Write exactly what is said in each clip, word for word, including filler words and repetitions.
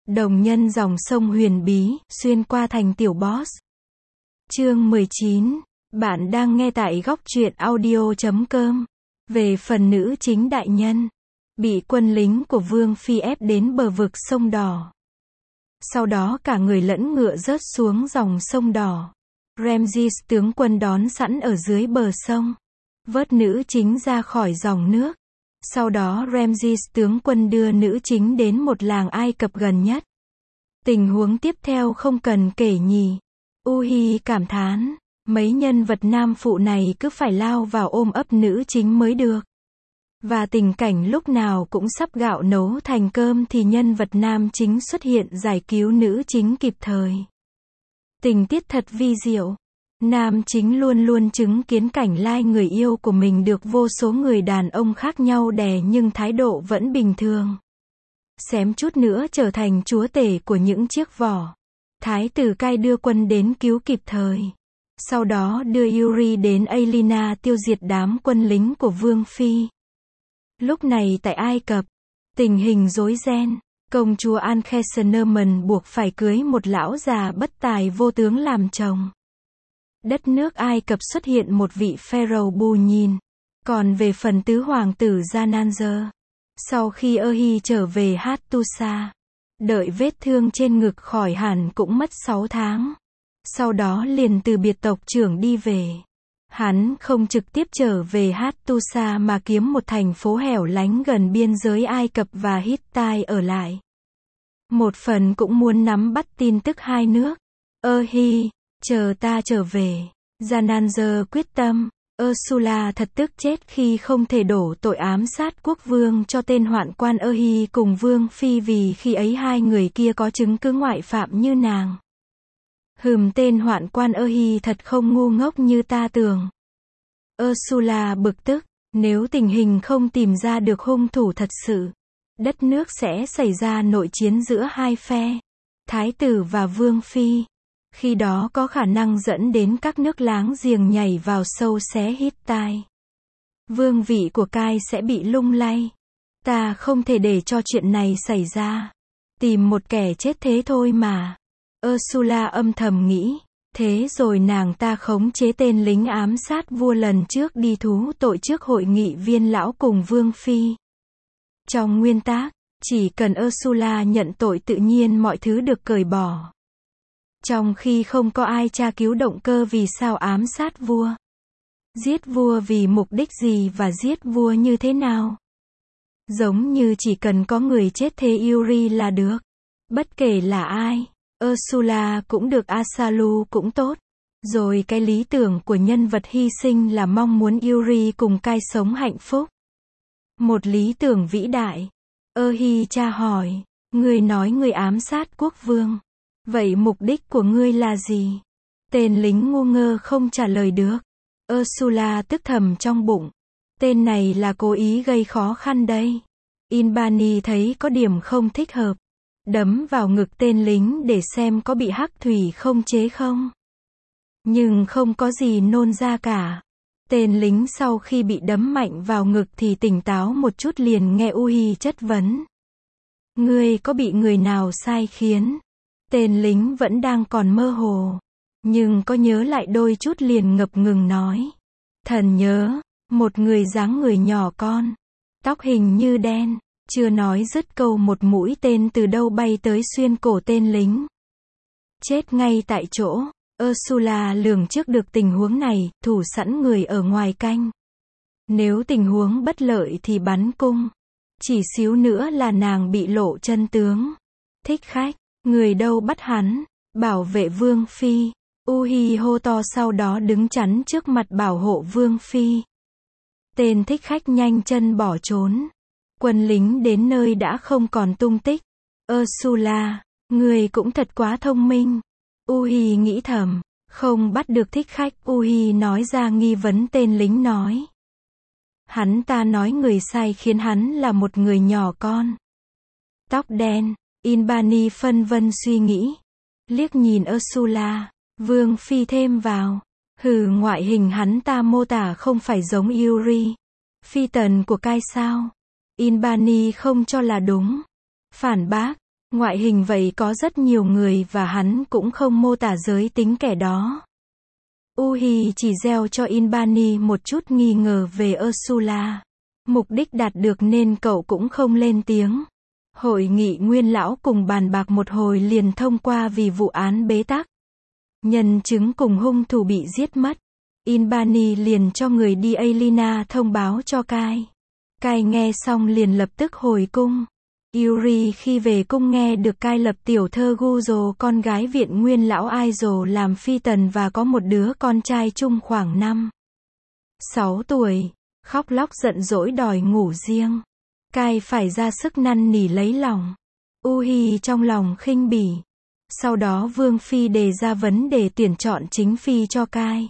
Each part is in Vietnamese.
Đồng nhân dòng sông huyền bí, xuyên qua thành tiểu boss. Chương mười chín. Bạn đang nghe tại góc truyện audio chấm com. Về phần nữ chính đại nhân, bị quân lính của Vương Phi ép đến bờ vực sông Đỏ. Sau đó cả người lẫn ngựa rớt xuống dòng sông Đỏ. Ramses tướng quân đón sẵn ở dưới bờ sông, vớt nữ chính ra khỏi dòng nước. Sau đó Ramses tướng quân đưa nữ chính đến một làng Ai Cập gần nhất. Tình huống tiếp theo không cần kể nhỉ. Uhi cảm thán, mấy nhân vật nam phụ này cứ phải lao vào ôm ấp nữ chính mới được. Và tình cảnh lúc nào cũng sắp gạo nấu thành cơm thì nhân vật nam chính xuất hiện giải cứu nữ chính kịp thời. Tình tiết thật vi diệu. Nam chính luôn luôn chứng kiến cảnh lai người yêu của mình được vô số người đàn ông khác nhau đè nhưng thái độ vẫn bình thường. Xém chút nữa trở thành chúa tể của những chiếc vỏ. Thái tử cai đưa quân đến cứu kịp thời. Sau đó đưa Yuri đến Aelina tiêu diệt đám quân lính của Vương Phi. Lúc này tại Ai Cập, tình hình rối ren. Công chúa Ankhesenerman buộc phải cưới một lão già bất tài vô tướng làm chồng. Đất nước Ai Cập xuất hiện một vị pharaoh bù nhìn. Còn về phần tứ hoàng tử Jananzer, sau khi Ơ-hi trở về Hattusa, đợi vết thương trên ngực khỏi hẳn cũng mất sáu tháng. Sau đó liền từ biệt tộc trưởng đi về. Hắn không trực tiếp trở về Hattusa mà kiếm một thành phố hẻo lánh gần biên giới Ai Cập và Hittite ở lại. Một phần cũng muốn nắm bắt tin tức hai nước. Ơ-hi, chờ ta trở về. Jananzer quyết tâm. Ursula thật tức chết khi không thể đổ tội ám sát quốc vương cho tên hoạn quan Ơ-hi cùng Vương Phi vì khi ấy hai người kia có chứng cứ ngoại phạm như nàng. Hừm, tên hoạn quan Ơ-hi thật không ngu ngốc như ta tưởng. Ursula bực tức, nếu tình hình không tìm ra được hung thủ thật sự, đất nước sẽ xảy ra nội chiến giữa hai phe, Thái tử và Vương Phi. Khi đó có khả năng dẫn đến các nước láng giềng nhảy vào sâu xé Hittite. Vương vị của Cai sẽ bị lung lay. Ta không thể để cho chuyện này xảy ra. Tìm một kẻ chết thế thôi mà. Ursula âm thầm nghĩ. Thế rồi nàng ta khống chế tên lính ám sát vua lần trước đi thú tội trước hội nghị viên lão cùng Vương Phi. Trong nguyên tắc, chỉ cần Ursula nhận tội tự nhiên mọi thứ được cởi bỏ. Trong khi không có ai tra cứu động cơ vì sao ám sát vua. Giết vua vì mục đích gì và giết vua như thế nào. Giống như chỉ cần có người chết thế Yuri là được. Bất kể là ai, Ursula cũng được, Asalu cũng tốt. Rồi cái lý tưởng của nhân vật hy sinh là mong muốn Yuri cùng Cai sống hạnh phúc. Một lý tưởng vĩ đại. Ơ-hi tra hỏi, ngươi nói ngươi ám sát quốc vương. Vậy mục đích của ngươi là gì? Tên lính ngu ngơ không trả lời được. Ursula tức thầm trong bụng. Tên này là cố ý gây khó khăn đây. Inbani thấy có điểm không thích hợp. Đấm vào ngực tên lính để xem có bị hắc thủy không chế không. Nhưng không có gì nôn ra cả. Tên lính sau khi bị đấm mạnh vào ngực thì tỉnh táo một chút liền nghe Uhi chất vấn. Ngươi có bị người nào sai khiến? Tên lính vẫn đang còn mơ hồ, nhưng có nhớ lại đôi chút liền ngập ngừng nói. Thần nhớ, một người dáng người nhỏ con, tóc hình như đen, chưa nói dứt câu một mũi tên từ đâu bay tới xuyên cổ tên lính. Chết ngay tại chỗ. Ursula lường trước được tình huống này, thủ sẵn người ở ngoài canh. Nếu tình huống bất lợi thì bắn cung. Chỉ xíu nữa là nàng bị lộ chân tướng. Thích khách. Người đâu bắt hắn, bảo vệ Vương Phi. Uhi hô to sau đó đứng chắn trước mặt bảo hộ Vương Phi. Tên thích khách nhanh chân bỏ trốn. Quân lính đến nơi đã không còn tung tích. Ursula, người cũng thật quá thông minh. Uhi nghĩ thầm, không bắt được thích khách. Uhi nói ra nghi vấn tên lính nói. Hắn ta nói người sai khiến hắn là một người nhỏ con. Tóc đen. Inbani phân vân suy nghĩ. Liếc nhìn Ursula. Vương Phi thêm vào. Hừ, ngoại hình hắn ta mô tả không phải giống Yuri. Phi tần của Cai sao? Inbani không cho là đúng. Phản bác. Ngoại hình vậy có rất nhiều người và hắn cũng không mô tả giới tính kẻ đó. Uhi chỉ gieo cho Inbani một chút nghi ngờ về Ursula. Mục đích đạt được nên cậu cũng không lên tiếng. Hội nghị nguyên lão cùng bàn bạc một hồi liền thông qua vì vụ án bế tắc. Nhân chứng cùng hung thủ bị giết mất. Inbani liền cho người đi Alina thông báo cho Kai. Kai nghe xong liền lập tức hồi cung. Yuri khi về cung nghe được Kai lập tiểu thơ Guzo con gái viện nguyên lão Aizo làm phi tần và có một đứa con trai chung khoảng năm sáu tuổi. Khóc lóc giận dỗi đòi ngủ riêng. Kai phải ra sức năn nỉ lấy lòng. Uhi trong lòng khinh bỉ. Sau đó Vương Phi đề ra vấn đề tuyển chọn chính phi cho Kai.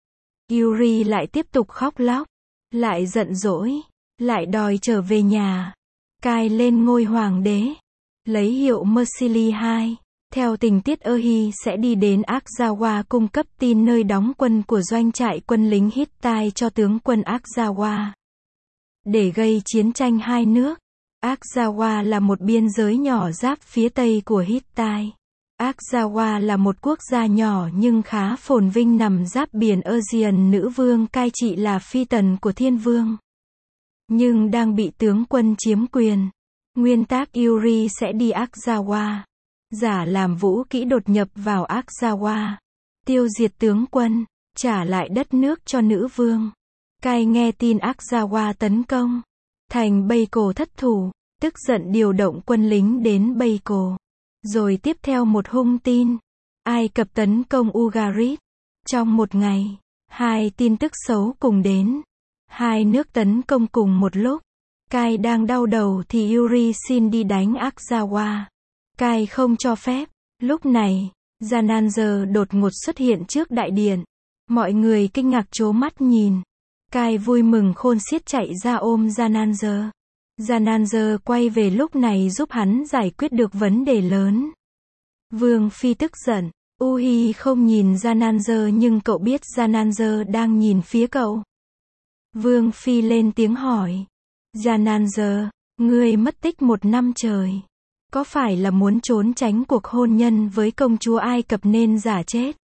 Yuri lại tiếp tục khóc lóc, lại giận dỗi, lại đòi trở về nhà. Kai lên ngôi hoàng đế, lấy hiệu Mersili hai. Theo tình tiết Uhi sẽ đi đến Akzawa cung cấp tin nơi đóng quân của doanh trại quân lính Hittite cho tướng quân Akzawa. Để gây chiến tranh hai nước, Akzawa là một biên giới nhỏ giáp phía tây của Hittite. Akzawa là một quốc gia nhỏ nhưng khá phồn vinh nằm giáp biển Aegean. Nữ vương cai trị là phi tần của thiên vương, nhưng đang bị tướng quân chiếm quyền. Nguyên tác Yuri sẽ đi Akzawa, giả làm vũ kỹ đột nhập vào Akzawa, tiêu diệt tướng quân, trả lại đất nước cho nữ vương. Kai nghe tin Akzawa tấn công thành Baiko thất thủ, tức giận điều động quân lính đến Baiko. Rồi tiếp theo một hung tin, Ai Cập tấn công Ugarit. Trong một ngày, hai tin tức xấu cùng đến. Hai nước tấn công cùng một lúc. Kai đang đau đầu thì Yuri xin đi đánh Akzawa. Kai không cho phép. Lúc này, Jananzer đột ngột xuất hiện trước đại điện. Mọi người kinh ngạc trố mắt nhìn. Kai vui mừng khôn xiết chạy ra ôm Jananzer. Jananzer quay về lúc này giúp hắn giải quyết được vấn đề lớn. Vương Phi tức giận. Uhi không nhìn Jananzer nhưng cậu biết Jananzer đang nhìn phía cậu. Vương Phi lên tiếng hỏi. Jananzer, ngươi mất tích một năm trời. Có phải là muốn trốn tránh cuộc hôn nhân với công chúa Ai Cập nên giả chết?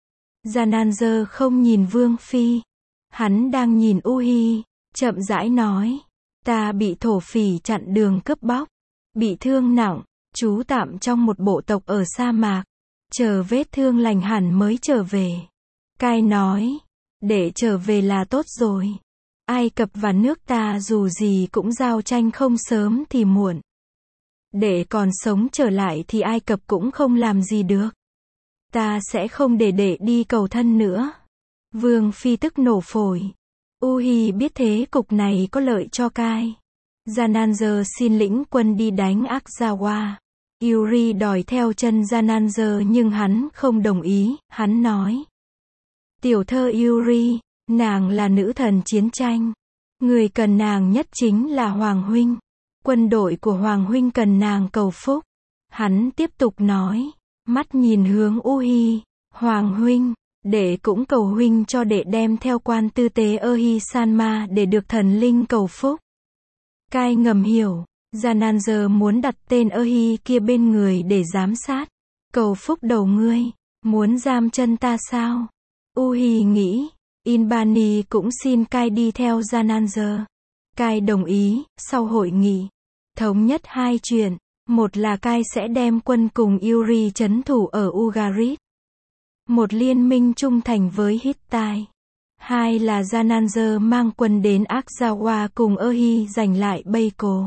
Jananzer không nhìn Vương Phi. Hắn đang nhìn Uhi, chậm rãi nói. Ta bị thổ phỉ chặn đường cướp bóc. Bị thương nặng, trú tạm trong một bộ tộc ở sa mạc. Chờ vết thương lành hẳn mới trở về. Kai nói. Để trở về là tốt rồi. Ai Cập và nước ta dù gì cũng giao tranh không sớm thì muộn. Để còn sống trở lại thì Ai Cập cũng không làm gì được. Ta sẽ không để để đi cầu thân nữa. Vương Phi tức nổ phổi. Uhi biết thế cục này có lợi cho Kai. Jananzer xin lĩnh quân đi đánh Akzawa. Yuri đòi theo chân Jananzer nhưng hắn không đồng ý, hắn nói. Tiểu thơ Yuri, nàng là nữ thần chiến tranh. Người cần nàng nhất chính là Hoàng Huynh. Quân đội của Hoàng Huynh cần nàng cầu phúc. Hắn tiếp tục nói, mắt nhìn hướng Uhi. Hoàng Huynh, đệ cũng cầu Huynh cho đệ đem theo quan tư tế Uhi Sanma để được thần linh cầu phúc. Kai ngầm hiểu. Jananzer muốn đặt tên Uhi kia bên người để giám sát. Cầu phúc đầu ngươi. Muốn giam chân ta sao? Uhi nghĩ. Inbani cũng xin Kai đi theo Jananzer. Kai đồng ý. Sau hội nghị, thống nhất hai chuyện. Một là Kai sẽ đem quân cùng Yuri trấn thủ ở Ugarit. Một liên minh trung thành với Hittite. Hai là Jananzer mang quân đến Akzawa cùng Uhi giành lại Baiko.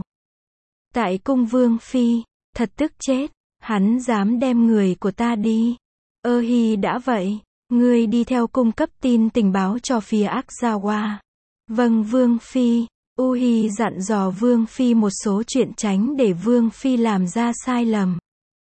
Tại cung Vương Phi, thật tức chết. Hắn dám đem người của ta đi. Uhi đã vậy. Ngươi đi theo cung cấp tin tình báo cho phía Akzawa. Vâng Vương Phi. Uhi dặn dò Vương Phi một số chuyện tránh để Vương Phi làm ra sai lầm.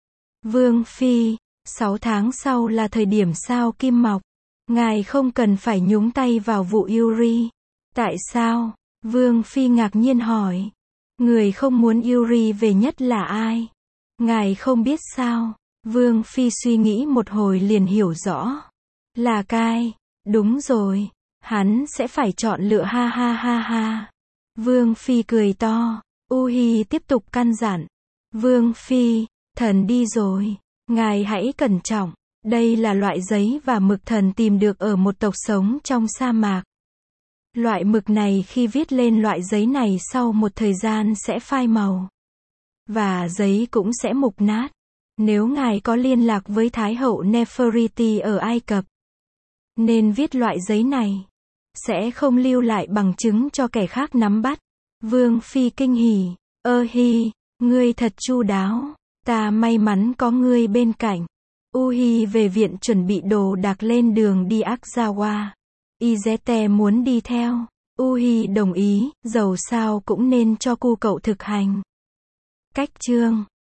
Vương Phi, sáu tháng sau là thời điểm sao kim mọc. Ngài không cần phải nhúng tay vào vụ Yuri. Tại sao? Vương Phi ngạc nhiên hỏi. Người không muốn Yuri về nhất là ai? Ngài không biết sao? Vương Phi suy nghĩ một hồi liền hiểu rõ. Là Kai. Đúng rồi. Hắn sẽ phải chọn lựa ha ha ha ha. Vương Phi cười to. Uhi tiếp tục căn dặn. Vương Phi, Thần đi rồi. Ngài hãy cẩn trọng. Đây là loại giấy và mực thần tìm được ở một tộc sống trong sa mạc. Loại mực này khi viết lên loại giấy này sau một thời gian sẽ phai màu. Và giấy cũng sẽ mục nát. Nếu ngài có liên lạc với Thái hậu Nefertiti ở Ai Cập, nên viết loại giấy này. Sẽ không lưu lại bằng chứng cho kẻ khác nắm bắt. Vương Phi kinh hỉ. Ơ hi, ngươi thật chu đáo. Ta may mắn có ngươi bên cạnh. Uhi về viện chuẩn bị đồ đạc lên đường đi Aksawa. Izete muốn đi theo. Uhi đồng ý, dầu sao cũng nên cho cu cậu thực hành. Cách chương